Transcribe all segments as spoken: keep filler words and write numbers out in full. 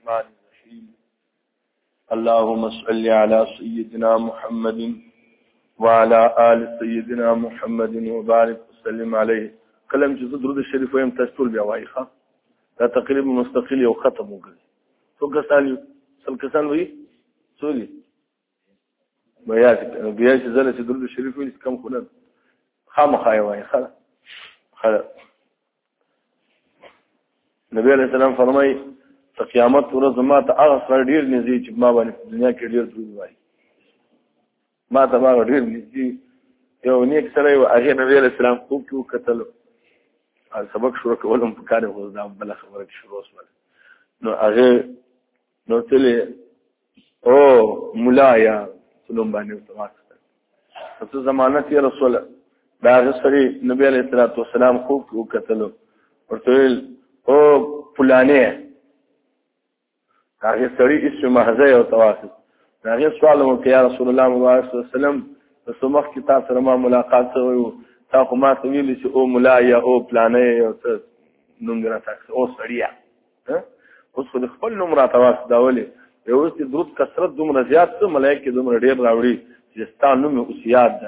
الرحمن الرحيم اللهم صل على سيدنا محمد وعلى آل سيدنا محمد وبارك وسلم عليه. کلم چې درود شریف وایم تاسو ټول بیا وایي ښه دا تقریبا مستقل یو ختم وګړي څو کسان څل کسان وایي څو دي بیا بیا چې زله چې درود شریف وایي کم خو نه خامخا وایي ښه ښه. نبی علیہ السلام فرمایي ته قیامت ورځ ما ته هغه سره ډېر نږدې چې ما باندې په دنیا کې ډېر درود وایي ما ته هغه ډېر نږدې یو نیک سړی و هغې نبي علیه السلام خوب کې وکتلو سبق شروع کول هم پکار دی خو دا بله خبره کې شروع شوله نو هغې نو تلې او ملا یا سلوم باندې ورته واخیستل څه ضمانت یې رسوله د هغه سړي نبي علیه الصلاة وسلام خوب کې وکتلو ورته ویل او فلانې هغې سړي اسم محضه یې ورته واخیست د هغې سوال مو وکړ یا رسول الله مبارک صلی وسلم د څه مخکې تا سره ما ملاقات شوی و تا خو ما ته ویلي چې او ملا یا او پلانۍ یو څه نوم دې راته او سړیه اوس خو د خپل نوم راته واستولې یو اوس د درود کثرت دومره زیات څه ملایکې دومره ډېر راوړي چې ستا نوم یې اوس یاد ده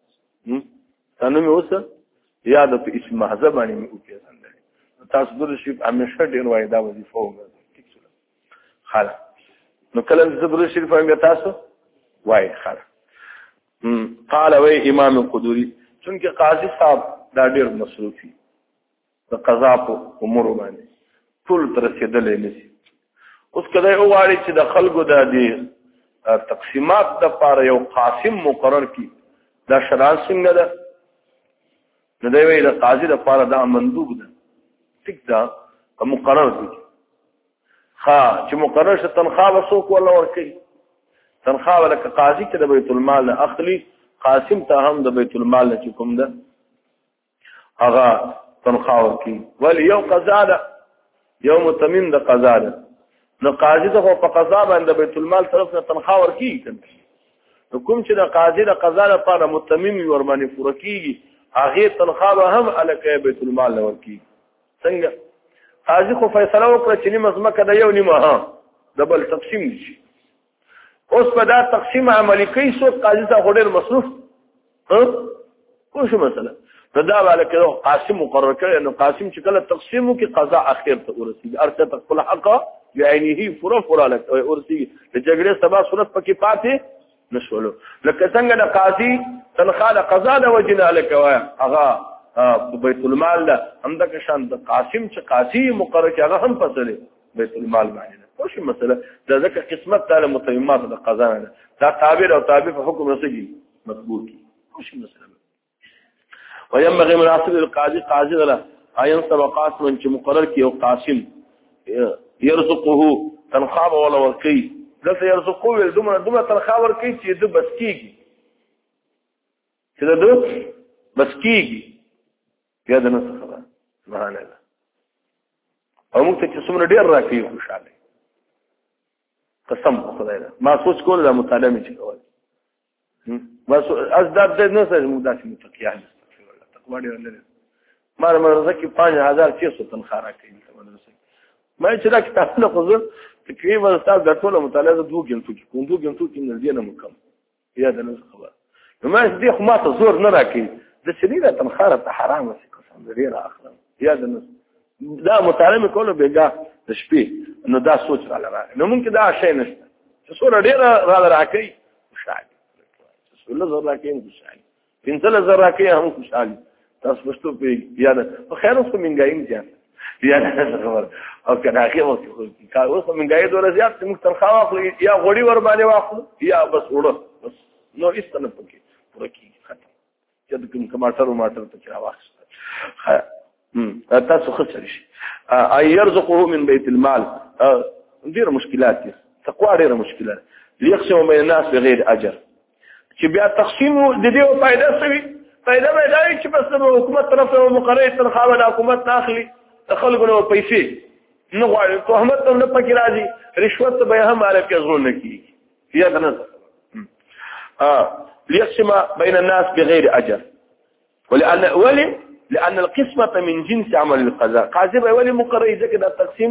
ستا نوم یې اوس یاد ده په اسم محضه باندې مې وپېژندلی تاسو درود شریف همیشه ډېر وایي دا وظیفه وګرځئ ټیک شوله ښه نو کله چې زه درود شریف وایم بیا تاسو وایي ښه قال وی امام قدوری چونکه قاضي صاحب دا ډېر مصروفي د قضا په امور باندې ټول تر رسېدلی نشي اوس که دی وغواړي چې د خلکو د دې تقسیمات دپاره یو قاسم مقرر کړي دا شرعاً څنګه ده نو دی وایي د قاضي دپاره دا مندوب ده ټیک ده که مقرر کړي ښه چې مقرر شه تنخواه به څوک وله ورکوي تنخواه لکه قاضي ته د بیت المال نه اخلي قاسم ته هم د بیت المال نه چې کوم ده هغه تنخواه ورکوي ولې یو قضا ده یو متمم د قضا ده نو قاضي ته خو په قضا باندې د بیت المال طرف نه تنخواه ورکوي که نو کوم چې د قاضي د قضا لپاره متمم وي ورباندې پوره کېږي هغې تنخواه به هم هلکه بیت المال نه ورکوي څنګه قاضي خو فیصله وکړه چې نیمه ځمکه ده یو نیمه ها د بل تقسیم دي شي اوس په دا تقسیم عملی کوي څوک قاضي ته خو ډېر مصروف پوه شو مسله نو دا به هلکه قاسم مقرر کړی نو قاسم چې کله تقسیم وکړي قضا اخر ته ورسېږي هر چا ته خپل حق بعینه پوره پوره هلکه ورسېږي د جګړې سبا صورت پکې پاتې نه شولو لکه څنګه د قاضي تنخواه د قضا د وجې نه هلکه وایه هغه بیت المال ده همدغه شان د قاسم چې قاضي مقرر کړي هغه هم په څه دی بیت المال باندې خوش مسله دا ځکه قسمت تعالی متممات د قضا نه دا تابع او تابع په حکم رسېږي مقبول کی خوش مسله وينبغي مناسب القاضي قاضي غلا عين طبقات من چې مقرر کی او قاسم يرزقه تنخواه ولا ورقي دلته يرزقه ول دومره دومره تنخواه ورقي چې د بس کیږي چې د بس کیږي بیا د نس خبره سبحان الله او موږ ته چې څومره ډېر راکوي خوشحاله قسم خدای ده ما سوچ کول دا مطالعه مې چې کول بس از دا د نه سره موږ داسې متقیان استغفر الله تقوا ډېر لري ما مدرسه کې پنځه هزار چھ سو تنخواه راکوي مدرسه ما چې دا کتابونه خو زه تقریبا استاد د ټوله مطالعه زه دوه ګنټو کې کوم دوه ګنټو کې نه دی نه مکم یا د نه خبره نو ما دې خو ما ته زور نه راکوي د شریعه تنخواه ته حرام وي قسم دې را اخلم یا د نه دا مطالعه کوله بیګا د شپې نو دا سوچ را لاره نو ممکن دا شی نشته چې څوره ډېر را راکوي خوشحالي چې څوله زر راکوي خوشحالي پنځله زر راکوي هم خوشحالي تاسو پښتو په یاد خو خیر اوس منګایم زیات یاد خبر او کنه اخی وخت کار اوس منګای دوله زیات موږ تنخواه واخلو یا غوړي ور باندې واخلو یا بس وړو بس نو ایستنه پکې پوره کیږي ختم چې د کوم ټماټر او ماټر ته چا واخلو تاسو خسر شي اي يرزقه من بيت المال ډېر مشکلات دي تقوا ډېر مشکلات ليقسم بين الناس بغير اجر چې بیا تقسیم د دې فائدہ سوي فائدہ به دا چې بس حکومت طرف ته مقرره تنخواه د حکومت داخلي خلکو پیسې نه غواړي تهمت نه پکې راځي رشوت به هم عارف کې ځون کیږي یا نه اه ليقسم بين الناس بغير اجر ولان ولي لأن القسمة من جنس عمل القضاء قاضي به ولي مقرر ذکر دا تقسیم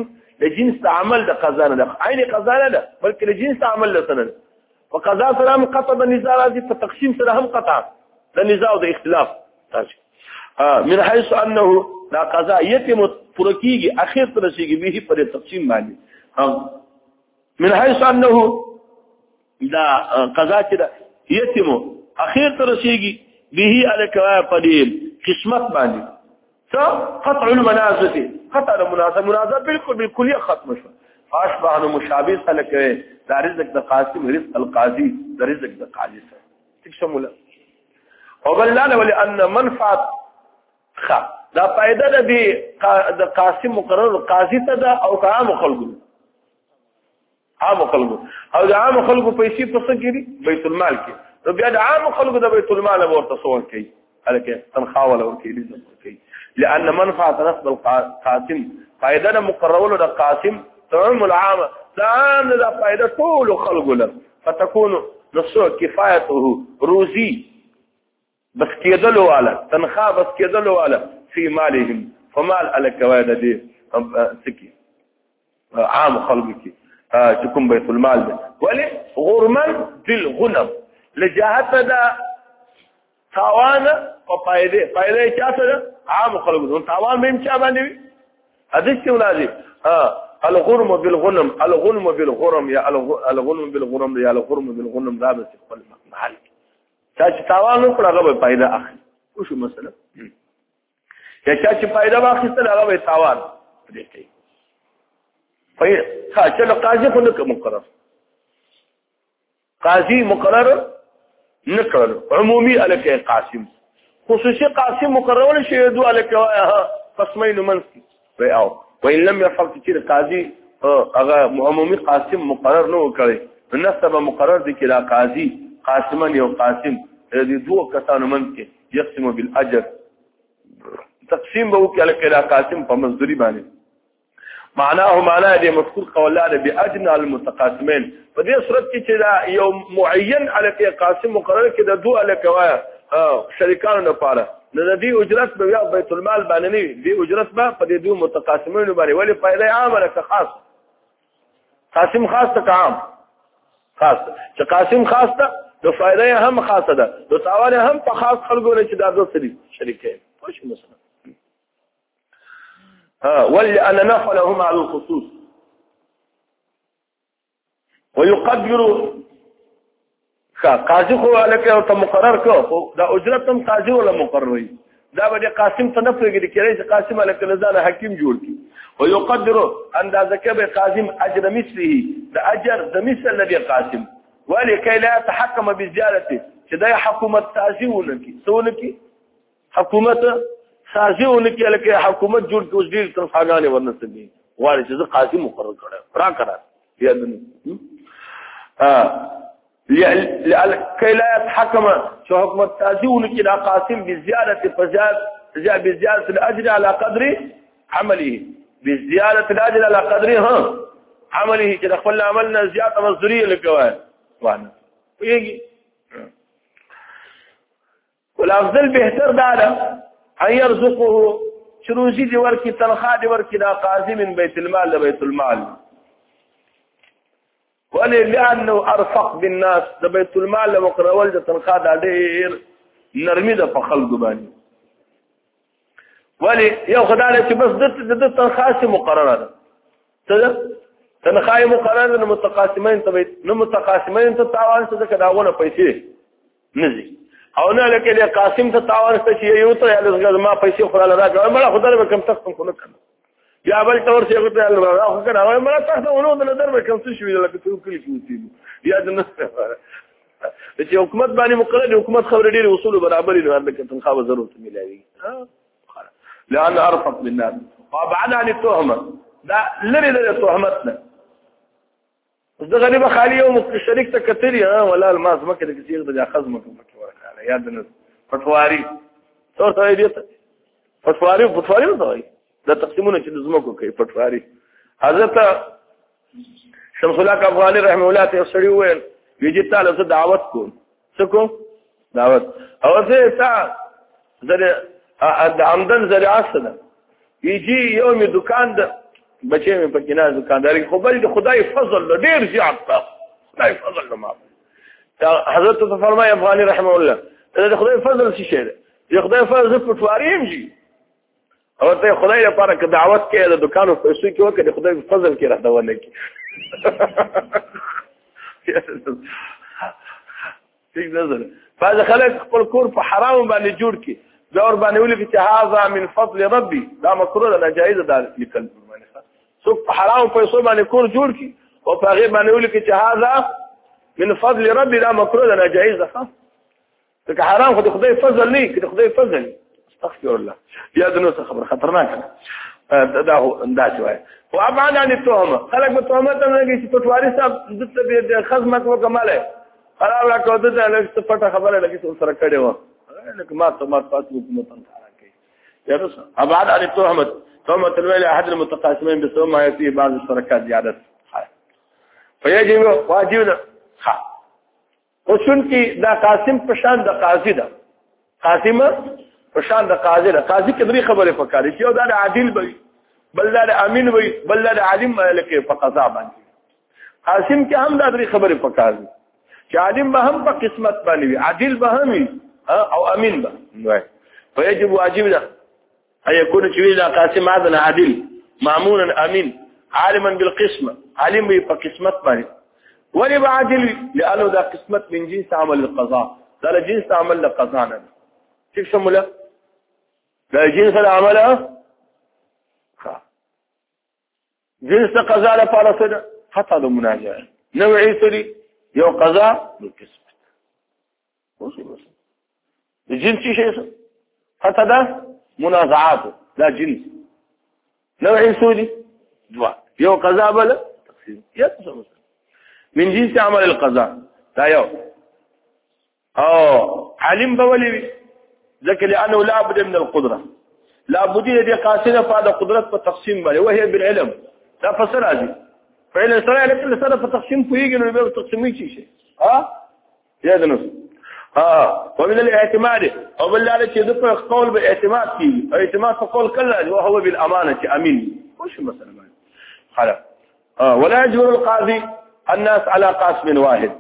د جنس عمل د قضا نه ده عین قضا نه ده بلکې د جنس عمل له سره په قضا سره هم قطع د نزاع راځي په تقسیم سره هم قطع د نزاع او د اختلاف راځي من حيث انه لا قضا يتم پرکیږي اخر تر رسیږي به پر تقسیم باندې من حيث انه دا قضا چې دا يتم اخر تر رسیږي به الکوا پدې قسمت باندې څه قطع المنازل قطع المنازل منازل بالکل بالکلیه ختم شو فاشبه انه مشابه خلق دا رزق د قاسم رزق القاضي دا رزق د قاضي سره ٹھیک شموله او بلانه ولان منفعت خ دا فائدہ د قاسم مقرر قاضي ته دا او عام خلقو عام خلقو او د عام خلقو پیسې په څه کې بیت المال کې نو بیا د عام خلقو د بیت المال ورته څور کوي الکه تنخواه ولا ورکی دي کوي لان منفعت نصب القاسم فائدہ مقرر د قاسم تعم العام دان دا فائدہ طول خلق له فتكون نصو كفايته روزي بس كيدلو على تنخا بس كيدلو على في مالهم فمال على كواد دي سكي عام خلقك تكون بيت المال ده ولي غرما بالغنم لجاهت دا تاوانا وفائده فائده چا عام خلق تاوان من چا باندې حدیث ولادي ها الغرم بالغنم الغنم بالغرم يا الغنم بالغرم يا الغرم بالغنم دا بس خپل محل چې تاوان وکړه هغه پیدا اخلي خو شو مثلا یا چې پیدا واخیستل هغه به تاوان دې کوي په ښه چې قاضي خو نه مقرر قاضي مقرر نه کړل عمومي الکه قاسم خصوصي قاسم مقرر شي دوه الکه قسمين منسي او وإن لم يفعل كثير قاضي هغه عمومي قاسم مقرر نه وکړي نسبه مقرر دي کړه قاضي قاسمان یو قاسم دې دوه کسانو منځ کې يقسم بالاجر تقسیم به وکړي کړه قاسم په مزدوري باندې معناه معناه دې مذکور قولاده باجر المتقاسمين په دې صورت کې چې یو معین الکه قاسم مقرر کې د دوه الکه شریکانو لپاره نو د دې اجرت به بیت المال باندې نه دی اجرت به په دې دوه متقاسمینو باندې ولی فائدہ عامه لکه خاص قاسم خاص ته عام خاص چې قاسم خاص ته د فائدہ هم خاصه ده د تاوان هم په خاص خلکو نه چې دا دوه سری شریکین خوش مثلا ها ولي ان نفعلهم على الخصوص ويقدر قاضي خو لکه ته مقرر کو دا اجرت هم قاضي ولا مقرري دا به قاسم ته نه پرېږدي کېږي چې قاسم لکه لزانه حکیم جوړ کی او يقدر اندازه کې به قاسم اجر مثله دا اجر د مثل الذي قاسم ولكي لا يتحكم بزيادته چې دا حکومت تاسیونه کی سونه کی حکومت تاسیونه کی لکه حکومت جوړ کې وزیر تنخواګانې ورنسبي غواړي چې قاسم مقرر کړه را کړه یادنه ها لكي لا يتحكم شو حكم التازيون كده قاسم بزيادة فزيادة بزيادة الأجر على قدر عمله بزيادة الأجر على قدر ها عمله كده خلنا عملنا زيادة مصدرية للجوائز وانا ويجي والأفضل بهتر دادا أن يرزقه شروزي دي وركي تنخا دي وركي دا قاسم من بيت المال لبيت المال ولي لانه ارفق بالناس د بیت المال مقرول د تنخوا د ډیر نرمي د په خلکو باندې ولي یو خدای چې بس د تنخوا مقرره ده څه تنخوا مقرره د متقاسمین ته نو متقاسمین ته تاوان څه کداونه پیسې نزي او نه لکه د قاسم ته تاوان څه چې یو ته لږه ما پیسې خورا راځي مړه خدای به کم تخم کو نه کړ یا بل تور څه غوته الله راخو کنه هغه مړه تاسو ونه د نظر به کم څه شوی لکه څو کلی کوتي یا د نص چې حکومت باندې مقرر حکومت خبر ډیر اصول برابر نه لکه تنخواه ضرورت ملایي ها لان ارفق بالناس وابعد عن التهمه دا لري د تهمتنا د غریب خالی او شریک ته کتلی ها ولا الماس مکه د کثیر د خزمه کومه ورکاله یا د نص فتواری څور ته دی فتواری فتواری نه دی دا تقسیمونه چې د زمکو کوي پټواري حضرت شمس الله افغاني رحمه الله ته سړی وویل ویجی تعالی زه دعوت کوم څه کوم دعوت او زه تا زره د عمدن زریعه سره یجي یوم دکان د بچې مې پکې نه دکانداري خو بل د خدای فضل ډېر زیات ده خدای فضل له ما حضرت ته فرمایي افغاني رحمه الله د خدای فضل څه شی دی د خدای فضل پټواري هم شي او ته خدای لپاره که دعوت کې د دکانو پیسو کې وکړي د خدای فضل کې راځونه کې څنګه نظر بعض خلک خپل کور په حرام باندې جوړ کړي دا ور باندې ولي چې هاذا من فضل ربي دا مکروه ده ناجایز ده لیکل څوک په حرام پیسو باندې کور جوړ کړي او په هغه باندې ولي چې هاذا من فضل ربي دا مکروه ده ناجایز ده ځکه حرام خو د خدای فضل نه کې د خدای فضل استغفر الله یا د نو خبر خطرناک دا هو انداز وای او ابعد عن التهمه خلک په تهمت نه کې چې پټواري صاحب د خدمت وکماله خراب راکو د لږ پټه خبره لګي سره کړي و لکه ما ته ما تاسو حکومت ته راکې یا رس ابعد عن التهمه تهمه الويل احد المتقاسمين بسبب ما فيه بعض الشركات زياده فيجب واجبنا ها وشون کې دا قاسم په شان د قاضي ده قاسم په شان د قاضي ده قاضي کې درې خبره فکرې چې یو دا عادل وي بل دا امین وي بل دا عالم لکه په قضا باندې قاسم کې هم دا درې خبره فکرې چې عالم به هم په قسمت باندې وي عادل به هم وي او امین به وي فيجب واجبنا ان يكون شويلا قاسم هذا عادل مامونا امين عالما بالقسمه عالم په قسمت باندې ولي بعادل لانه ذا قسمت من جنس عمل القضاء ذا جنس عمل القضاء كيف شمله لا جنس العمل جنس قضاء لپاره څه حتی د مناجات نوعي سری یو قضاء بالقسمت وصول الجنس شيء حتى ده منازعات لا جنس نوعي سوري دواء يو قضاء بلا تقسيم يقسم من جنس عمل القضاء لا يو او علم بولي ذكر لأنه لا بد من القدرة لا بد يدي قاسنا فهذا قدرة بالتقسيم بلا وهي بالعلم لا فسر هذه فإن السرعة لكل سنة فتقسيم فيجي إنه يبقى تقسيمين شيء ها يا ذا نص اه ومن الاعتماد او بالله عليك يذكر قول باعتماد فيه اعتماد فقول كلا وهو بالامانه امين وش مثلا خلاص اه ولا يجبر القاضي الناس على قاسم واحد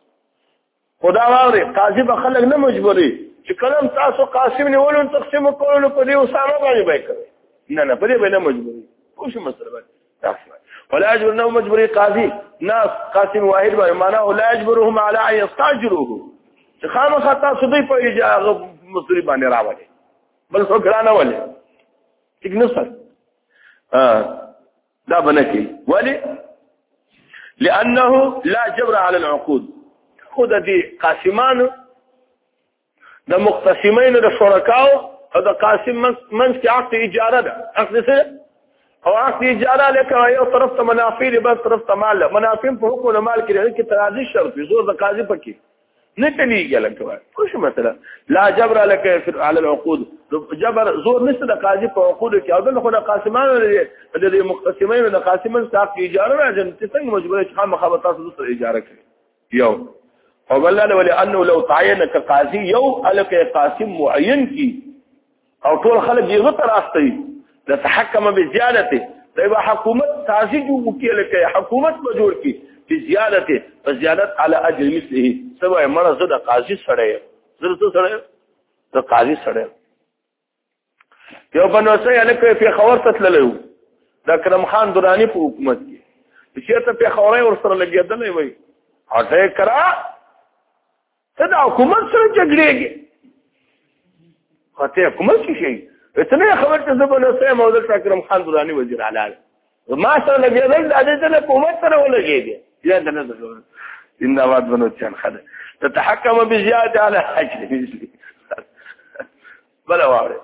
خدا واوري قاضي بخلق نه مجبوري چې کلم تاسو قاسم نه ولون تقسیم کولو په دې اسامه باندې به کوي نه نه په دې باندې مجبوري وش مثلا ولا يجبر انه مجبوري قاضي ناس قاسم واحد بمعنى لا يجبرهم على ان يستاجروه چې خامخا تاسو دوی په اجازه مصری باندې راوړي بل څو ګرانه ولې ټیک نه سر اه دا بنکي ولی لانه لا جبر على العقود خود دي قاسمان د مقتسمين د شرکاو او د قاسم منځ کې عقد اجاره ده عقد څه او عقد اجاره لکه یو طرف ته منافع دی بل طرف ته مال منافع په حقوق مال کې لري کې تراضي شرط زور د قاضي پکې نتليجي لك وش مثلا لا جبر لك على العقود جبر زور نشته د قاضي په عقود کې او دغه خو قاسمان د مقتسمين د قاسمان ساق اجاره راځي چې څنګه مجبور شي خامہ خبرات سره اجاره کوي یو او بل ولانه لو تعين كقاضي یو الک قاسم معين کی او ټول خلک یې غتر استي لتحكم بزيادته طيب حکومت قاضي جو کې لکه حکومت به جوړ کی بزيادته فزيادت على اجر مثله سبا مرزه د قاضي سره زرته سره د قاضي سره یو بنوسه الک په خبرت تللو د کرم خان درانی په حکومت کې چې ته په خبره ور سره لګیدلې وای هټه کرا ته د حکومت سره جګړېږي هټه حکومت شي اتنه خبرت زبنوسه موضوع کرم خان درانی وزیر اعلی ما سره لګیدل د دې د حکومت سره ولګیږي يا ده نظر إن أواد بنوتيان خده تتحكم بزيادة على حجر بلا وارد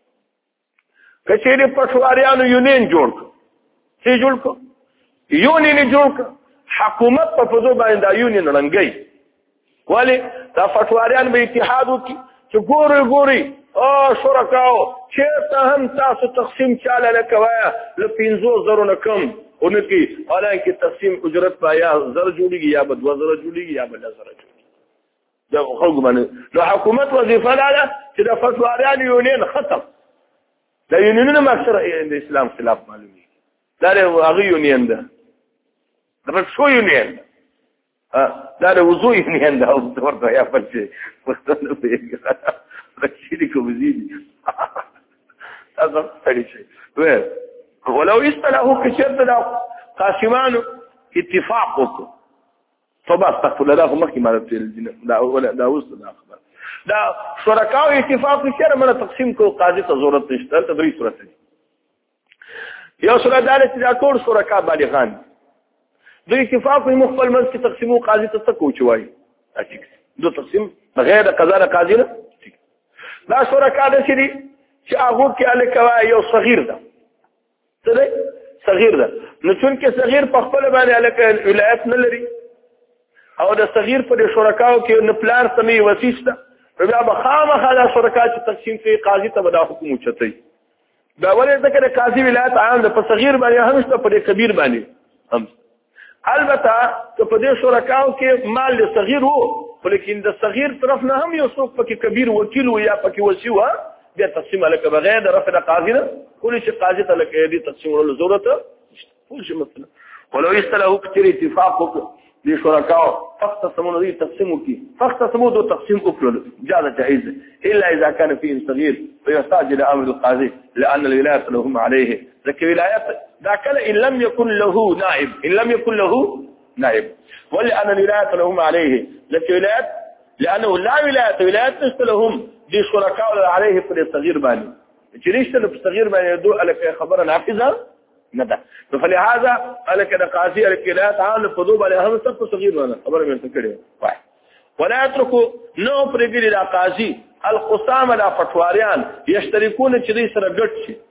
كشيري پشواریانو یونین جوړ کو څه جوړ کو یونین جوړ کو حکومت په فزو باندې دا یونین رنګي ولی دا پشواریان به اتحاد وکي چې ګوري ګوري او شرکاو چې ته هم تاسو تقسیم چاله لکوایا ل پنځو زرو نه کم اونکی حالانکه تقسیم اجرت په یا زر جوړیږي یا به دوه زر جوړیږي یا به زر جوړیږي دا خلق باندې نو حکومت وظیفه ده چې د فتواریان یونین ختم دا یونینونه مکسر د اسلام خلاف معلومي دا هغه یونین ده دا شو یونین دا د وضو یونین ده او ورته یا پچې پښتنه په رشیدي کوزي تاسو ستړي شئ ولو استلهو کشرت دا قاسمان اتفاق وکړو طبعا استغفر الله هم مخکې مالت دا ولا دا اوس دا خبر دا شرکاو اتفاق شر مله تقسیم کو قاضي ته ضرورت نشته ته درې صورت دي یو صورت دا چې دا ټول شرکا بالغان دوی اتفاق مخبل منځ کې تقسیمو قاضي ته تکو چوي اټیک دو تقسیم بغیر قضا قاضي نه دا شرکا د شری چې هغه کې الکوا یو صغیر ده څه صغیر ده نو چون کې صغیر په خپل باندې الک ولایت نه لري او د صغیر پر شرکاو کې نه پلان سمي وسیسته بیا به خامخا دا شرکا چې تقسیم کوي قاضي ته به دا حکم اوچتوي دا ولې ځکه د قاضي ولایت عام ده په صغیر باندې هم شته په کبیر باندې هم البته که په دې شرکاو کې مال د صغیر وو لیکن د صغیر طرف نه هم یو څوک پکې کبیر وکیل و یا پکې وسی و بیا تقسیم الک بغیر د رفع د قاضي نه کله چې قاضي ته لکه دې تقسیم ورول ضرورت ټول شي مثلا ولو استلهو كثير اتفاق لشركاء فاقتسموا ذي تقسيموا كي فاقتسموا ذو تقسيم أكل جاز جائز إلا إذا كان فيه صغير فيحتاج إلى أمر القاضي لأن الولاية لهم عليه لكن ولاية ذاك إن لم يكن له نائب إن لم يكن له نائب ولأن الولاية لهم عليه لكن ولاية لأنه لا ولاية ولاية ليس لهم دي شركاء عليه في الصغير باني جريشت في الصغير باني يدو لك خبرا نافذة نده فلهذا قال كده قاضي الكلا تعال القضوب على هم صف صغير وانا خبر من تكره واحد ولا يتركوا نو بريجل الى قاضي القسام لا فتواريان يشتركون چدي سره ګټ شي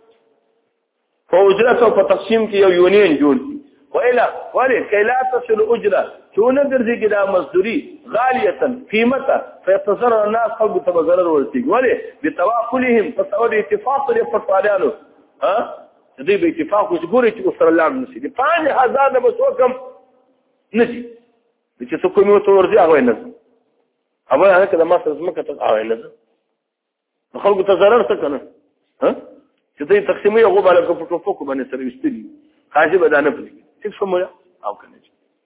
فاجرته په تقسیم کې یو یونین جوړ وإلا ولي كي لا تصل أجرة شون درجي كده مصدري غالية قيمة فيتصرر الناس خلق تبذرر والسيق ولي بتواكلهم فسأول اتفاق لفتواريانو ها دې به اتفاق وګوري چې صلی الله علیه وسلم پنځه هزار نه بسوکم نشي چې څه کومه تورځي هغه نه هغه هغه کله ما سره زمکه ته هغه نه خلکو ته ضرر څه کنه ها چې دې تقسیمي هغه بالا کو په فوق باندې سره وستلی حاجب بدانه پلی څه سمویا او کنه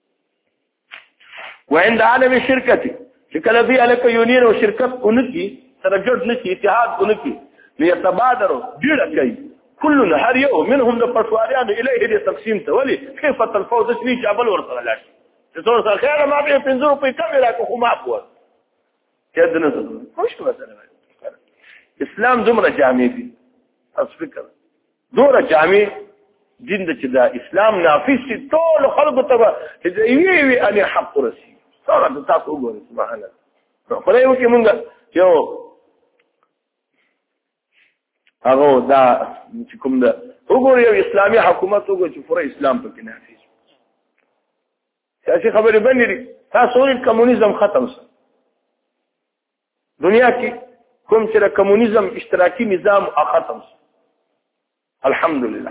وعند عالم الشركه چې کله به الک یونین او شرکت اونکی سره جوړ نشي اتحاد اونکی ليتبادروا ډیره کوي كل هر يوم منهم لفتواريان إليه دي تقسيم تولي كيف الفوز شني جابل ورسل لاش تصور صار خير ما بيه بينزلوا في كاميرا كخو ما أقوى كده نزل مش مثلا إسلام زمرة جامعة في أصفكر دورة جامعة جند كذا إسلام نافس طول خلق تبا إذا يوي أنا حق رسي صار تتاكل أقول سبحان الله فلا يمكن منك يو هغه دا چې کوم دا وګورئ یو اسلامي حکومت وګورئ چې پوره اسلام پکې نافذ سیاسي خبرې باندې تاسو ول کمونیزم ختم شو دنیا کې کوم چې کمونیزم اشتراکي نظام ختم شو الحمدلله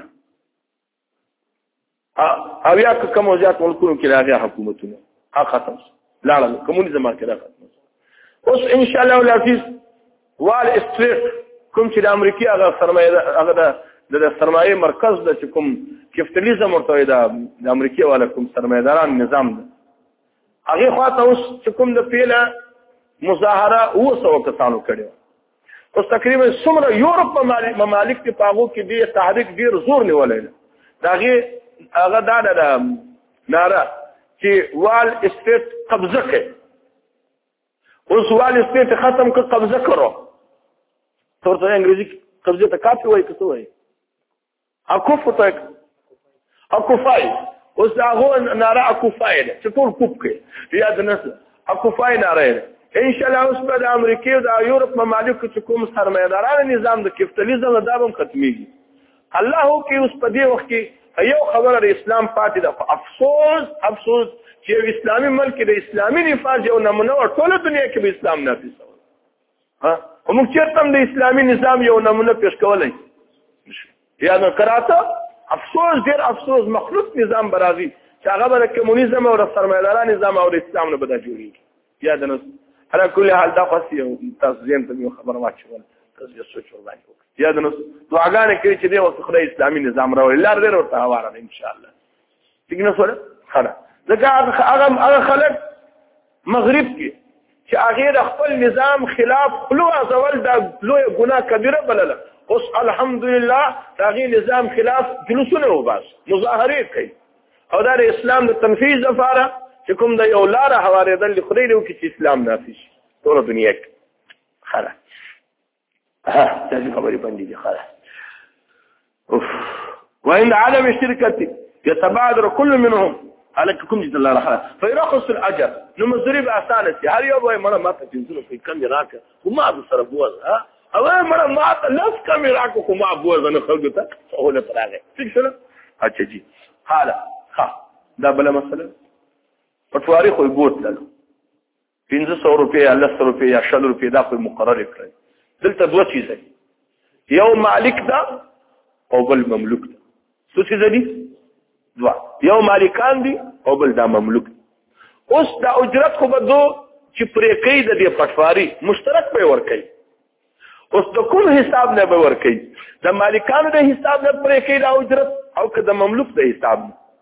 او یا کوم وزارت ملکونو کې راغی حکومتونه ختم شو لا لا کمونیزم کې ختم شو اوس ان شاء الله العزيز وال استریت کوم چې د امریکای هغه سرمایه هغه د سرمایه مرکز د کوم کپټالیزم ورته د امریکای والا کوم سرمایداران نظام ده هغه خواته اوس چې کوم د پیله مظاهره او سو کسانو کړو اوس تقریبا څومره یورپ ممالک په پاغو کې دی تحریک ډیر زور نیولای دا هغه دا د ناره چې وال استیت قبضه کوي اوس وال استیت ختم کړ قبضه کړو تورته انګریزي قبضه ته کافي وای کته وای اكوف ته اكوفای اوس هغه ناره اكوفای ده چې ټول کوپ کې یاد نه اكوفای ناره ان شاء الله اوس په امریکا او د یورپ ممالک چې کوم سرمایداران نظام د کپټالیزم دا هم ختميږي الله هو کې اوس په دې وخت کې یو خبره د اسلام پاتې ده افسوس افسوس چې اسلامي ملک د اسلامي نفاذ یو نمونه ټول دنیا کې به اسلام نافذ ها وموږ چیرته د اسلامي نظام یو نمونه پیش کولای یا نو کراته افسوس ډیر افسوس مخلوط نظام برازي چې هغه د کمونیزم او د سرمایدارانو نظام او د اسلام نه بده جوړیږي یا د نو على كل حال دا خاص یو تاسو زم ته خبر واچول تاسو سوچ ور باندې وکړئ یا د نو دعاګانې کوي چې دی او خدای اسلامي نظام راوړي لار دې ورته هواره ان شاء الله څنګه سره خلاص ځکه هغه هغه خلک مغرب کې چې هغه د خپل نظام خلاف خلو ازول دا لوی ګناه کبیره بلله اوس الحمدلله هغه نظام خلاف جلوسونه وباس مظاهره کوي او دا د اسلام د تنفيذ لپاره چې کوم د یو لار حواریدل خدای دې وکړي چې اسلام نافذ شي ټول دنیا کې خلاص ها تاسو خبرې باندې دي خلاص اوف وان عدم الشركه يتبادر كل منهم عليكم جزا الله خلاص فيرخص الاجر نو مزري باسانه هر یو به مړه ماته جنزونه په کم راکه وما سره بوز ها او مړه ماته لس کم راکه خو ما بوز نه خلګ ته سہولت راغی ٹھیک شو اچھا جی حالا ها دا بل مسله پټواري خو بوت لالو پنځه سوه روپیا لس روپیا یا شل روپیا دا خو مقرر کړی دلته دوه چیزه یو مالک دا او بل مملوک دا څه څه دي دوا یو مالکان دي او بل دا مملوک اوس دا اجرت خو بدو چې پرې کوي د دې پټواري مشترک به ور کوي اوس د کوم حساب نه به ور کوي د مالکانو د حساب نه پرې کوي دا اجرت او که د مملوک د حساب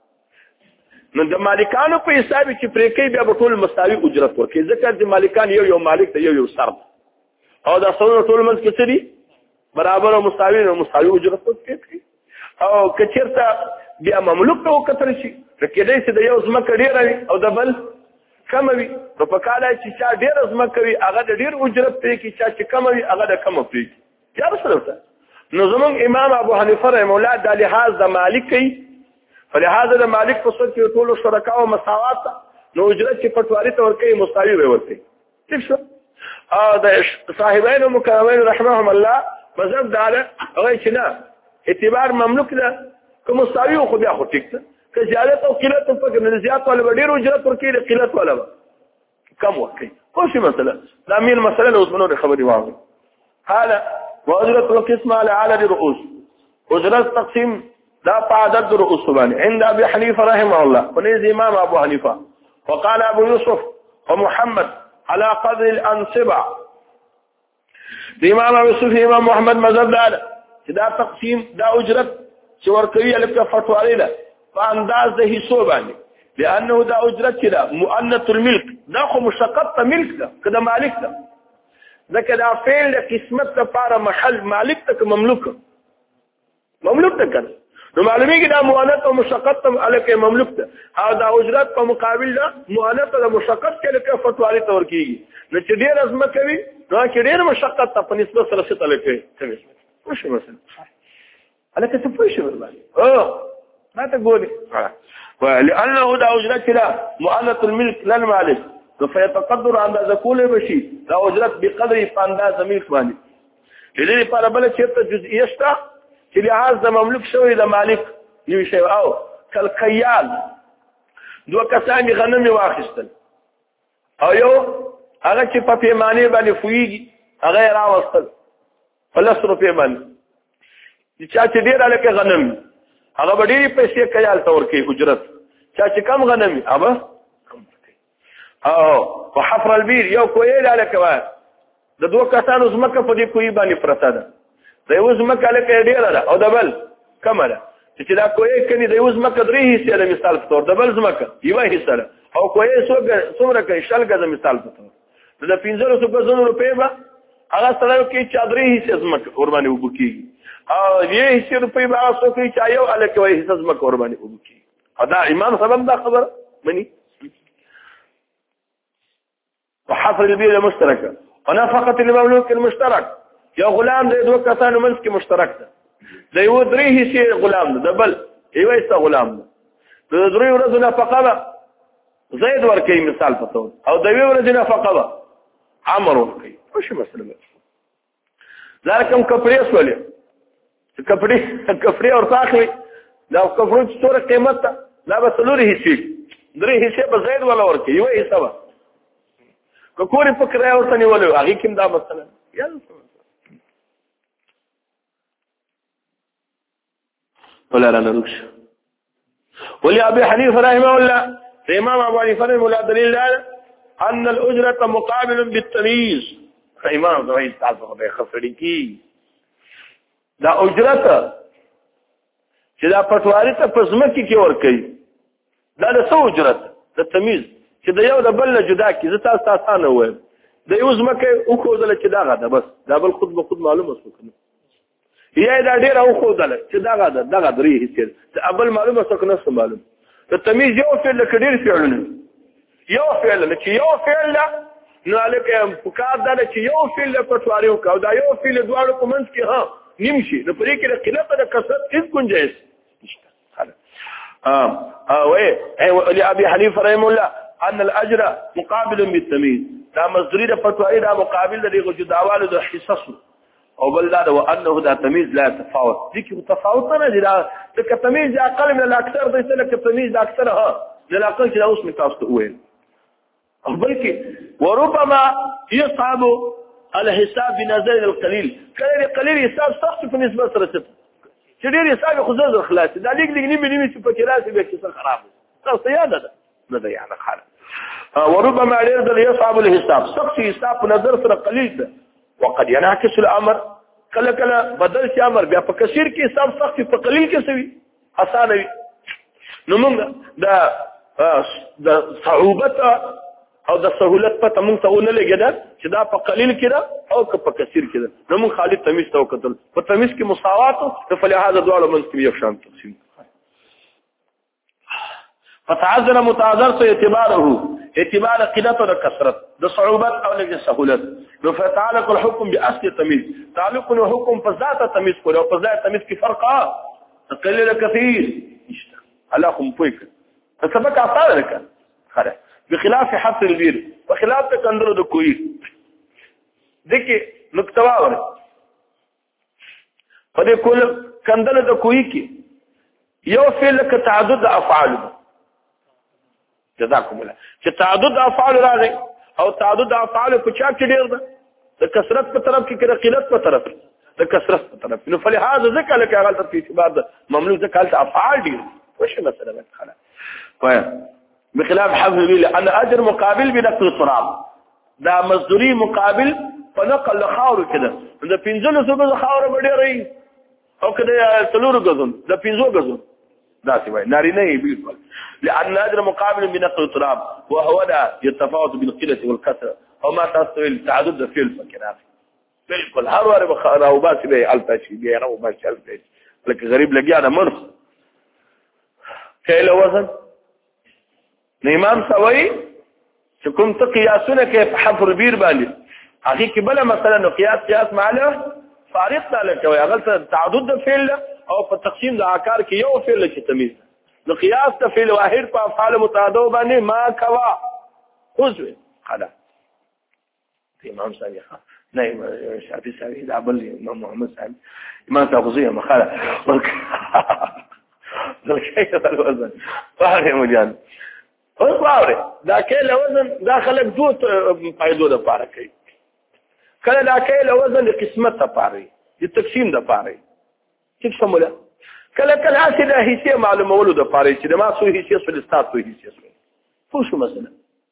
نو د مالکانو په حساب چې پرې کوي بیا به ټول مساوي اجرت ور کوي ځکه چې مالکان یو یو مالک ته یو یو سر او دا څو ټول منځ کې څه دي برابر او مساوي او مساوي اجرت ور کوي او کچیرته بیا مملوک ته وکتل شي کېدای شي د یو ځمکه ډېره وي او د بل کمه وي نو په کاله چې چا ډېره ځمکه وي هغه د ډېر اجرت پرې کړي چا چې کمه وي هغه د کمه پرې کړي یا رسول الله نو زمونږ امام ابو حنیفه رحمه الله د لحاظ د مالک کوي فلهذا د مالک په صورت کې ټولو شرکا او مساوات نو اجرت چې پټواري ته ورکوي مساوي به ورکوي ٹھیک شو او د صاحبین مکرمین رحمهم الله مذهب دا هغه چې نه اعتبار مملوک ده که مساوي خو بیا خو ټیک ده که زیادت او قلت په کې نه زیات ولا ډیر اجرت ورکړي د قلت ولا کم ورکړي خو شي مثلا دا مين مثلا اوس منو خبري واغ حالا واجرت وقسم على عدد الرؤوس اجرت تقسيم دا عدد الرؤوس باندې عند ابي حنيفه رحمه الله ونزي امام ابو حنيفه وقال ابو يوسف ومحمد على قدر الانصبه د امام ابو يوسف امام محمد مذهب دا دا تقسیم دا اجرت چې ورکوي لکه فتواری ده په انداز د حصو باندې لانه دا اجرت چې ده مؤنث الملک دا خو مشتقت ملک ده که د مالک ده ځکه دا فعل د قسمت لپاره محل مالک ته که مملوک مملوک ته کنه نو معلومیږي دا مؤنث او مشتقت الکه مملوک ده او دا اجرت په مقابل ده مؤنث او مشتقت کې لکه فتواری ته ورکیږي نو چې ډیر ازمه کوي نو چې ډیر مشتقت په نسبت سره څه تلکه کوي وش مثلا على كتب وش والله اه ما تقولي ولانه دا اجرت لا مؤنث الملك لا المالك فيتقدر عند ذكول بشي دا اجرت بقدر انداز ملك باندې دې لپاره بل چیرته جزئیه شته چې لحاظ د مملوک شوی د مالک یو شی او کل خیال دوه کسان غنم واخیستل او یو هغه چې په پیمانه باندې فویږي هغه راوستل فلس روپے باندې چې چا چې ډیر الکه غنم هغه به ډېرې پیسې کيال ته ورکوي اجرت چا چې کم غنم هغه کم ورکوي او په حفر البير یو کویل الکه وای د دوه کسانو زمکه په دې کوی باندې پرته ده د یو زمکه الکه ډیره ده او د بل کم ده چې دا کوی کني د یو زمکه درې حصے له مثال په تور د بل زمکه یو حصہ ده او کوی څومره کوي شل غزه مثال په تور د پنځه سوه روپے به هغه سره کې چادرې حصے زمکه قرباني وبکیږي او یې حصے روپے به تاسو کې چایو الکه وای حصہ زمکه قرباني وبکیږي دا ایمان سبب دا خبر مني وحفر البير المشتركه ونفقه المملوك المشترك يا غلام د دوه کسانو منځ کې مشترک ده د یو درې حصے غلام ده بل یو ایسته غلام ده د درې ورځې نفقه زید ورکي مثال په تور او د یو ورځې نفقه عمر ورکي وش مسله ځکه کپڑے سولې کپڑے کپڑے اور تاخلي دا کپڑو څوره قیمت دا به څلوري حصے درې حصے په زید ولا ورکي یو حصہ به کووري فکر او ثاني ولې هغه کوم دا مثلا یا ولا لا نركش ولي ابي حنيفه رحمه الله امام ابو حنيفه رحمه الله دليل ان الاجره مقابل بالتمييز امام زوی تاسو به خفړی کی دا اجرت چې دا پټواری ته پزمکی کې ور کوي دا د څو اجرت د تمیز چې د یو د بل نه جدا کی زه تاسو آسانه وایم د یو زمکه او خو دل چې دا غدا بس دا بل خود به خود معلومه وسکنه یا دا ډیر او خو دل چې دا غدا دغه درې هیڅ د ابل معلومه وسکنه څه معلوم د تمیز یو فعل له ډیر فعلونه یو فعل چې یو فعل نو الکه فقاد دا چې یو فعل پټواری او دا یو فعل دواړو کومنس کې ها نمشي نو پرې کې د قلت د کثرت هیڅ گنجائش نشته اه او اي ابي حنيفه رحمه الله ان الاجر مقابل بالتمييز دا مصدري د فتوی دا مقابل د دغه جداوالو د حصص او بل دا وانه دا تمييز لا تفاوت ذکر تفاوت نه دی دا د تمييز اقل من الاكثر د څه تمييز اکثر ها د الاقل چې اوس متاسو وایي او بلکې وربما يصعب الحساب بنظر القليل کله قليل حساب سخت په نسبت سره څه چې ډېر حساب خو زړه خلاص دا لیک لیک نیمه نیمه چې پکې راسي به چې څه خراب تاسو یاد ده نه ده یعنی خاله وربما ډېر يصعب الحساب سخت حساب په نظر سره قليل ده وقد ينعكس الامر کله کله بدل شي امر بیا په کثیر کې حساب سخت په قليل کې سوي اسانه وي نو موږ دا د صعوبت او د سہولت په تمون ته ونه لګیدا چې دا په قلیل کې ده او که په کثیر کې ده نو موږ خالد تمیز ته وکتل په تمیز کې مساوات او فلهذا دواړو منځ کې یو شان تقسیم فتعذر متعذر تو اعتباره اعتبار قلت او کثرت د صعوبت او د سہولت نو فتعلق الحكم باصل تمیز تعلق الحكم په ذات تمیز کول او په ذات تمیز کې فرق اه قليل كثير علاكم فيك فسبق اثار لك خلاص بخلاف حفر البير وخلاف تکندلو د کوی دغه نقطه وره په دې کول کندل د کوی کې یو فعل ک تعدد افعال جزاكم الله چې تعدد افعال راغی او تعدد افعال په چا کې ډیر ده د کثرت په طرف کې کړه قلت په طرف د کثرت په طرف نو فلهذا ذکر لك غلط په اعتبار د مملوک ذکر افعال دي وش مثلا خلاص بخلاف حفظ البيل ان اجر مقابل بنقل التراب دا مصدري مقابل فنقل خاور كده د پنځلو سو خاور بډېري او کده تلورو غزون د پنځو غزون دا سی وای ناري نه بالکل لان اجر مقابل بنقل التراب وهو دا يتفاوت بالقله والكثره او ما تستوي التعدد في الفكرات بالکل هر واره بخراو باسي به الفاشي به راو باسي الفاشي لکه غریب لګیا د مرس کله وزن امام سوي چې کوم ته قياسونه کې په حفر بير باندې هغه کې بل مثلا نو قياس قياس معله فارق تعالی کوي هغه تعدد فعل او په تقسیم د آکار کې یو فعل چې تمیز نو قياس ته فعل واحد په افعال متعدده باندې ما کوا خذ خلا امام سوي نه شافعي سوي دا بل امام محمد سوي امام تغزيه مخاله ذل شيء الوزن فاهم جان او باور دا کله وزن دا خلک دوه فائدو د پاره کوي کله دا کله وزن د قسمت لپاره د تقسیم د پاره څه سموله کله کله هڅه د هيڅ معلومولو د پاره چې د ما سو هيڅ سو لستات سو هيڅ سو خو شو مثلا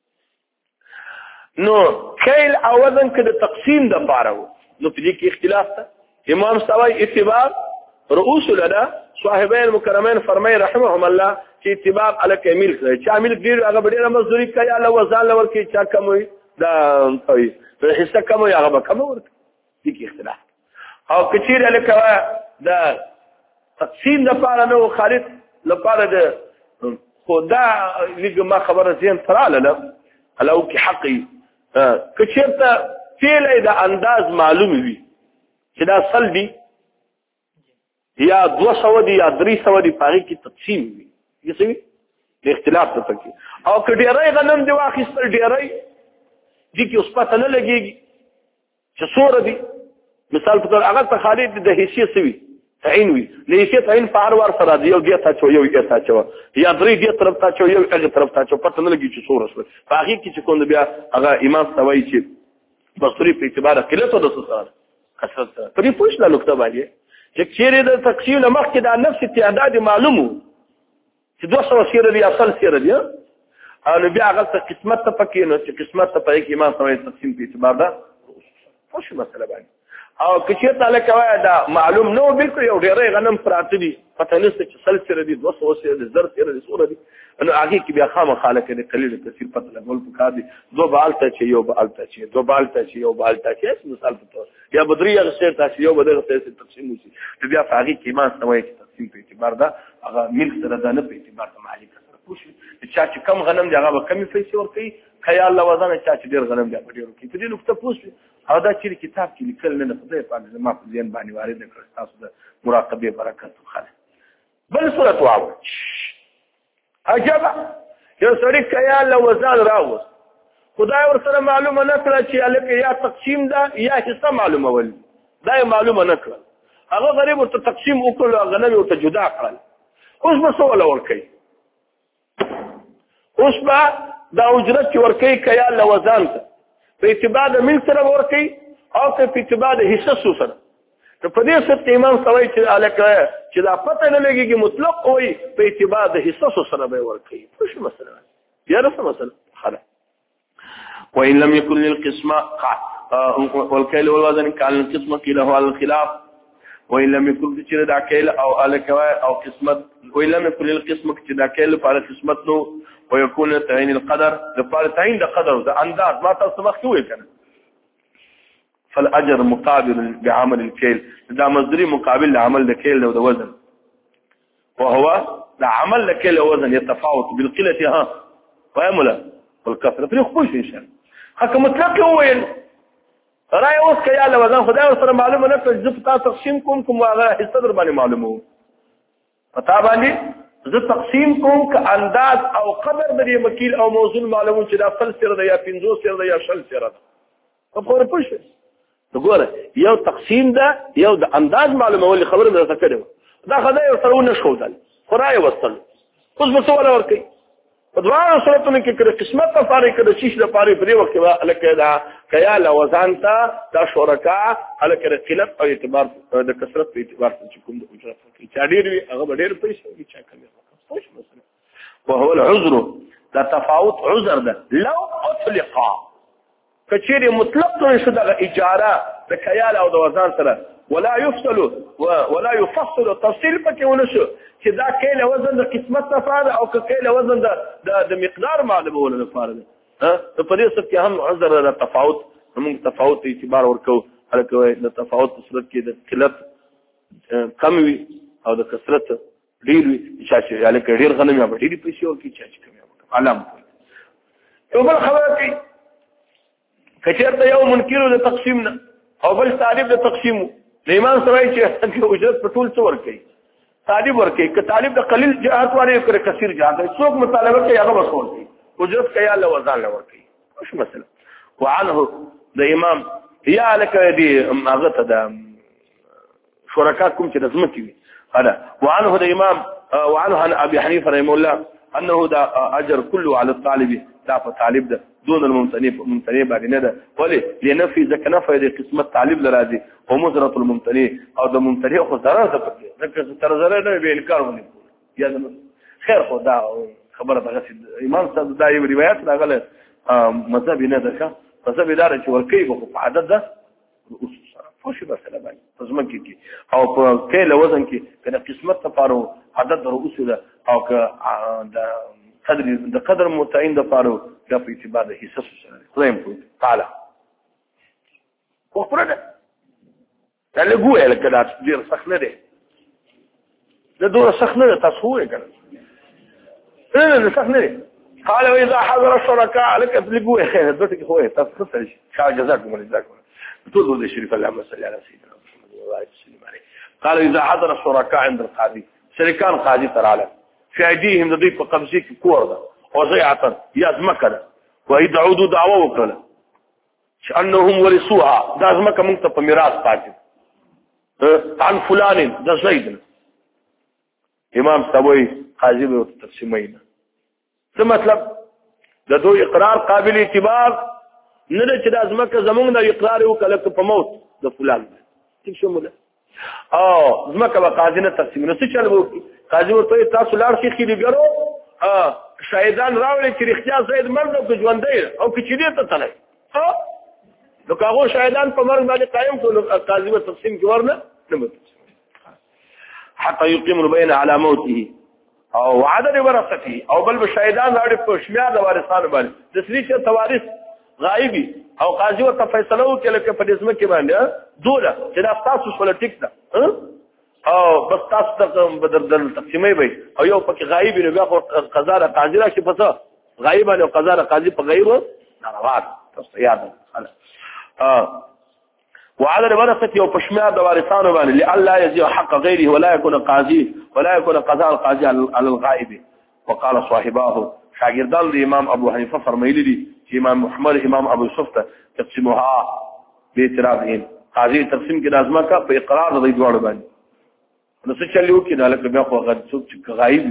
نو کله او وزن کې د تقسیم د پاره نو په دې کې اختلاف ده امام سوي اتباع رؤوس لنا صاحبین مکرمین فرمای رحمهم الله چې اتباع الک ملک دی چې ملک ډیر هغه ډیره مزدوري کوي الله وزن لور کې چا کم وي دا کوي حصہ کم وي هغه کم ورته دي کې اختلاف او کثیر الک دا تقسیم د پاره نو خالد لپاره د خدا لګ ما خبره زين تراله له لو کې حقي کثیر ته فعل د انداز معلوم وي چې دا سل دي یا دو سو دي یا درې سو دي پاره کې تقسیم وي یسوي د اختلاف ته پکې او که ډیرای غنم دی واخیستل ډیرای دي کې اوس پته نه لګيږي چې سور دي مثال په تور هغه ته خالد د حیثیت سوي تعین وي د حیثیت تعین په هر ور سره دی یو دی تا چو یو یې تا چو یا درې دی طرف تا چو یو هغه طرف تا چو پته نه لګي چې سور وسو په هغه کې چې کوم بیا هغه امام سوي چې بصري په اعتبار قلت او د سره کثرت په دې پوښتنه نقطه باندې چې چیرې د تقسیم مخ کې د نفس تعداد معلومو چې دوه سوه سیره دي اصل سیره دي او بیا هغه قسمت ته پکې نو چې قسمت ته پکې امام سوي تقسیم په اعتبار ده خو شو مسله باندې او کچې تعالی کوي دا معلوم نو بالکل یو ډېرې غنم پراته دي پته نشته چې سل سره دي دوه سوه سره دي زر سره دي سوره دي نو هغه کې بیا خامہ خالق دې قلیل کثیر پته لګول پکار دي دو بالته چې یو بالته چې دو بالته چې یو بالته چې مثال په تور یا بدري هغه څه تاسو یو بدر څه تقسیم وشي بیا هغه کې ما سموي چې تقسیم په اعتبار دا هغه ملک سره دا نه په اعتبار د مالک سره پوښي چې چې کم غنم دی هغه به کمی پیسې ورکړي خیال الله وزن چې ډېر غنم دی په ډېر کې په دې نقطه پوښي او دا چې کتاب کې لیکل نه خدای پاک زما په ذهن باندې وارد کړ تاسو د مراقبه برکت خاله بل سورۃ واو عجبا یو سړی خیال له وزن راوست خدای ورسره معلومه نه کړه چې الکه یا تقسیم ده یا حصہ معلومه ول دا معلومه نه کړه هغه غریب ورته تقسیم وکړ غنم ورته جدا کړل اوس به سوال ورکړي اوس به دا اجرت ورکړي خیال له وزن ته په اعتبار د ملک سره ورکړي او په اعتبار د حصہ سره نو په دې سره امام سوي چې الکه چې دا پته نه لګيږي مطلق وي په اعتبار د حصہ سره به ورکړي څه مسله یا څه مسله خلاص وان لم يكن للقسمه والكيل والوزن كان القسمه كله على الخلاف وان لم يكن چې دا کيل او الکه او قسمت وان لم يكن للقسمه چې دا کيل په قسمت نو ويكون تعين القدر لپاره تعين د قدر د انداز ما تاسو مخکې وې کنه فالاجر مقابل بعمل الكيل دا مصدري مقابل لعمل الكيل او د وزن وهو دا عمل الكيل او وزن يتفاوت بالقله ها ويملا والكثره في خوش ان شاء الله حق مطلق هو راي اوس کیا له وزن خدای سره معلومه نه چې زفتا تقسیم کوم کوم هغه حصہ در باندې معلومه پتا باندې زه تقسیم کوم ک انداز او قدر د مکیل او موزون معلومون چې دا فل سره ده یا پنځو سره ده یا شل سره ده په خبره پوښښ وګوره یو تقسیم ده یو د انداز معلومه ولې خبره درته کړو دا خدای سره ونه شودل خدای وصل اوس به سوال ورکړي په دواړو صورتونو کې کړه قسمت ته فارق کړه چې د پاره په وخت کې الکه دا خیال او وزن ته دا شرکا الکه قلت او اعتبار د کثرت په اعتبار چې کوم د اجرت کې چا ډیر وي هغه ډیر پیسې وي چا کم خوش مثلا وهو العذر دا تفاوت عذر ده لو اطلق کچېره مطلق شو د اجاره د خیال او د وزن سره ولا يفصل ولا يفصل تفصيل پکې ونشو چې دا کله وزن د قسمت لپاره او کله وزن د د مقدار معلومه لپاره ها په دې څه کې هم عذر د تفاوت موږ تفاوت اعتبار ورکو هلکه د تفاوت په صورت کې د قلت کم وي او د کثرت ډیر وي چې هلکه ډیر غنم یا ډیر پیسې ورکړي چې کم یا علامه یو بل خبره کوي کچېرته یو منکر د تقسیم نه او بل طالب د تقسیم د ایمان سره چې اجرت په ټول څور کوي طالب ورکه ک طالب د قلیل جهات واره کړ کثیر جهات څوک مطالبه کوي هغه مسول کوي اجرت کوي الله وزن لور کوي مش مسله وعنه د امام یا لکه دی هغه ته د شرکا کوم چې لازم کوي هذا وعنه د امام وعنه عن ابي حنيفه رحمه الله انه دا اجر كله على الطالب دا په طالب ده دون الممتنع ممتنع باندې نه ده ولې لنفي ځکه نفي د قسمت طالب لراځي او مزرة الممتنع او د ممتنع خو ضرر ده پکې ځکه تر ضرر نه به انکار ونی یا خیر خو دا خبره ده امام صاحب دا یو روایت راغله مذهب نه ده مذهب دار چې ورکی په عادت ده اصول سره فوشي مثلا باندې پزما کې او په کله وزن کې کله قسمت لپاره عادت در اصول او که د قدر د قدر متعین د پاره د په اعتبار د حصص سره خدایم کو تعالی خو پرده دا له ګوې له کدا ډیر سخت نه دی دا دوه سخت نه تاسو وې کړه نه نه سخت نه دی قال واذا حضر الشركاء لك ابلغوا دوتك هو تاسو څه شي جزاكم الله جزاكم تقول له شريف اللهم صل على سيدنا محمد وعلى اله وسلم عليه قال اذا حضر الشركاء عند القاضي شركان قاضي تعالى في ايديهم ذي په قبضه کې کور ده او زيعه یا ځمکه ده ويدعوا دعوه وکړه چې انهم ورثوها دا ځمکه موږ ته په میراث پاتې عن فلان ده زید امام سوي قاضي به تقسیمین څه مطلب د دوی اقرار قابل اعتبار نه ده چې د ځمکه زمونږ د اقرار وکړه په موت د فلان څه شومله او ځمکه به قاضي نه تقسیم نه څه چل وکړي قاضي ورته تاسو لاړ شي خېلګرو ا شهیدان راولي چې اختیار زید مرد او ژوندې او چې دې ته تلای ها نو کاغو شهیدان په مرګ باندې قائم کړو قاضي په تقسیم کې ورنه نه حتى يقيم البين على موته او عدد ورثته او بل شهیدان راړي په شمیا د وارثانو باندې د سړي چې توارث غایبی او قاضي ورته فیصله وکړي چې په دې ځمکه کې باندې دوله چې دا تاسو پولیټیک ده او بس تاسو ته بدل بدل تقسیمي وي او یو پکې غایب نه بیا قضا را قاضي راشي پته غایب او قضا را قاضي په غیب ناروا تاسو یاد اه وعدد ورثته او پشمیا د وارثانو باندې لالا يجي حق غيره ولا يكون قاضي ولا يكون قضاء القاضي على الغائب وقال صاحباه شاگردان د امام ابو حنیفه فرمایلی دي چې امام محمد امام ابو یوسف ته تقسیمها به اعترافهم قاضي تقسیم کې لازمه کا په اقرار د دوی دوړ باندې نو څه چلیو کې دالک بیا خو غد څوک غایب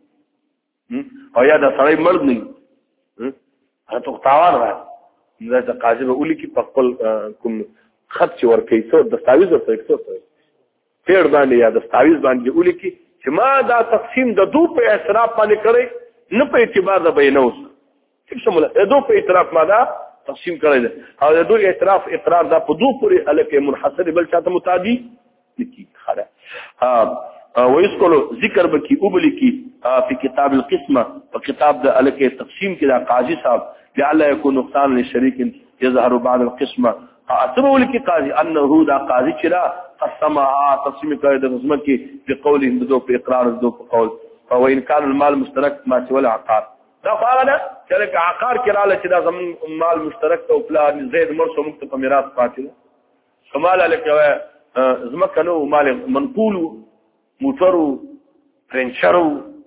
او یا د سړی مرد نه هغه تو تاوان راځي دا قاضي به ولي کې په خپل کوم خط چې ورکې څو دستاویز ورته څو پیړ باندې یا دستاویز باندې ولي کې چې ما دا تقسیم د دو په اعتراف باندې کړی نه په اعتبار د بینوس څه شموله د دو په اعتراف ما دا تقسیم کړی او د دو اعتراف اقرار دا په دو پورې الکه منحصر بل چاته متعدی نکی خره ها ويذكر ذکر بکی اوبلی کی فی کتاب القسمه په کتاب د الکه تقسیم کې دا قاضي صاحب لعل يكون نقصان للشريك يظهر بعد القسمه اعتبر لك قاضي انه دا قاضي چرا قسمها تقسيم قاعده الرسمه کی بقوله ذو في اقرار ذو في قول فوان كان المال مشترك ما سوى العقار دا فعلا چلك عقار کراله چې دا زمون مال مشترک او پلان زید مرسو مکتب میراث پاتې کمال لك زمکه نو مال منقول موټر فرنچر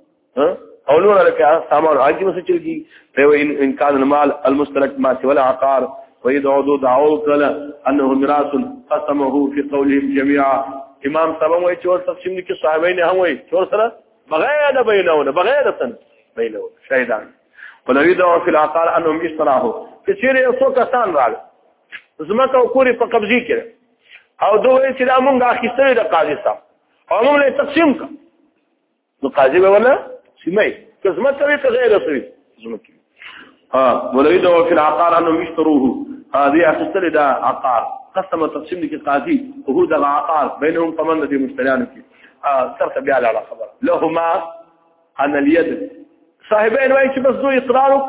او نور لك سامان عادي مسجل کی فوان كان المال المشترك ما سوى العقار ويدعو دعوه قال انه ميراث قسمه في قولهم جميعا امام صاحب وایي چې تقسیم کې صاحبین هم وایي چې سره بغیر بینونه بغیر سن بینونه شهیدان ولوي دعوه في العقار انهم اشتراه کثیر یو څو کسان راغله زمکه او کوري په قبضه کړه او دوی چې دا مونږه اخیستل د قاضي صاحب او موږ له تقسیم کا نو قاضي به ولا سمای قسمت کوي که غیر سوي زمکه ها ولوي دعوه في العقار انهم اشتروه هذه اخستل دا عقار قسم تقسيم لك قاضي وهو دا عقار بينهم ثمانية مشتريان فيه اه ترك بها على خبر لهما عن اليد صاحبين وين بس ذو اقرارك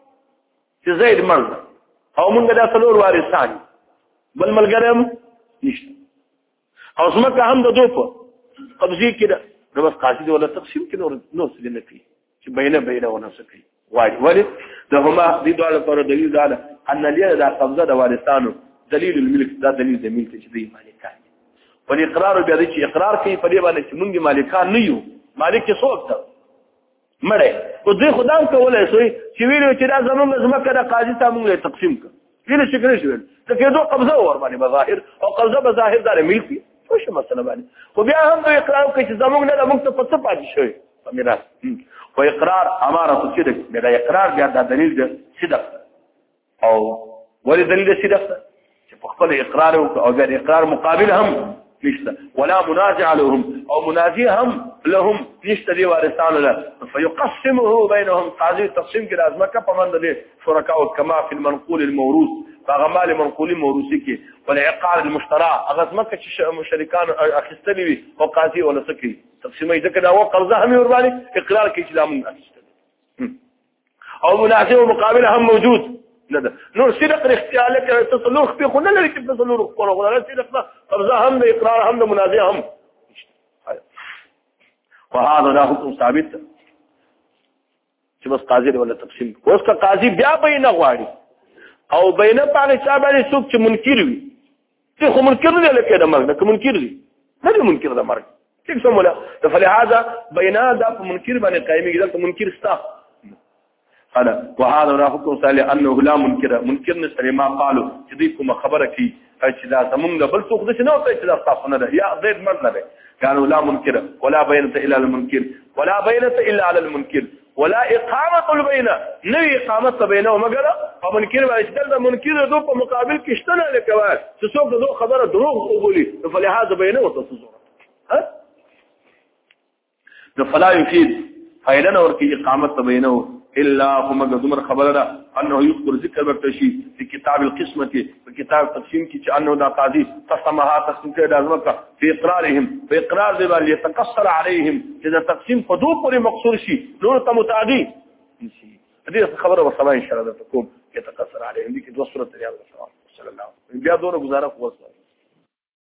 زيد مرض او من دا ثلور وارثان بل ملغرم نشت او اسمك هم دا دوبه قبضي كده بس قاضي ولا تقسيم كده نص لنا فيه بينه بينه ونفسه واجب ولد لهما دي دواله پر دلیل داله ان اليد دا قبضه د وارثانو دلیل الملك دا دلیل د ملک چې دی مالکان په اقرار بیا چې اقرار کوي په دې باندې چې مونږ مالکان نه یو مالک څوک ده مړې او دوی خدای کولای شي چې ویلو چې دا زموږ زمکه د قاضي ته مونږ تقسیم کړو ویل شي کړی شو ته کې دوه قبضه ور باندې بظاهر او قبضه بظاهر دار ملکی څه شي مسله باندې خو بیا هم دوی اقرار کوي چې زموږ نه موږ ته پڅ پاتې شوی په میراث و اقرار اماره صدق دا اقرار بیا د دلیل د صدق او ولې دلیل د صدق چې په خپل اقرار او د اقرار مقابل هم نشته ولا منازع لهم او منازع هم لهم نشته دی وارثان له فيقسمه بينهم قاضي تقسيم کې لازمه کا پمند دي شرکاء كما في المنقول الموروث فغمال منقول موروثي کې والعقار المشترى اغزمه کې مشترکان اخستلي وي او قاضي ولا سكي تقسيمه ذکر دا و قرضه هم ورباني اقرار کې چې لامن اخستلي او منازع مقابل هم موجود ندى نور صدق الاختيار لك تصلوخ في خلال اللي كيف تصلوخ ولا صدق قرضه هم اقرار هم منازع هم وهذا لا حكم ثابت چې بس قاضي ولا تقسیم اوس کا قاضي بیا بینه غواړي او بینه پاره چا باندې څوک چې منکر وي چې خو منکر نه لکه د مرګ نه منکر دي نه دي منکر د مرګ څه سموله فلهذا بینه دا منکر باندې قائمي کېدل ته منکر ستا هذا وهذا لا حكم صالح انه لا منكر منكر نسره ما قالوا يديكم خبرك چې دا زمون بل څوک د شنو ته چې دا تاسو نه ده یا زید مرد نه ده قالوا لا منكر ولا بينه الا المنكر ولا بينه الا على المنكر ولا اقامه البينه نوي اقامه بينه مگر او منكر باید د منکر دو په مقابل کې شته نه لکوال چې څوک دو خبره دروغ وګولي فلهذا بينه وتصور ها فلا يفيد فایده نور کې اقامت بینه الا هم قدمر خبرنا انه يذكر ذكر بكتشي في كتاب القسمه في كتاب التقسيم كي انه دا قاضي قسمها تقسيم كده ازمك في اقرارهم في اقرار ذي اللي يتقصر عليهم اذا تقسيم حدود پر مقصور شيء نور متعدي هذه خبره والسماء ان شاء الله تكون يتقصر عليهم دي كده صوره رياض صلى الله عليه وسلم بیا دونه گزاره کوو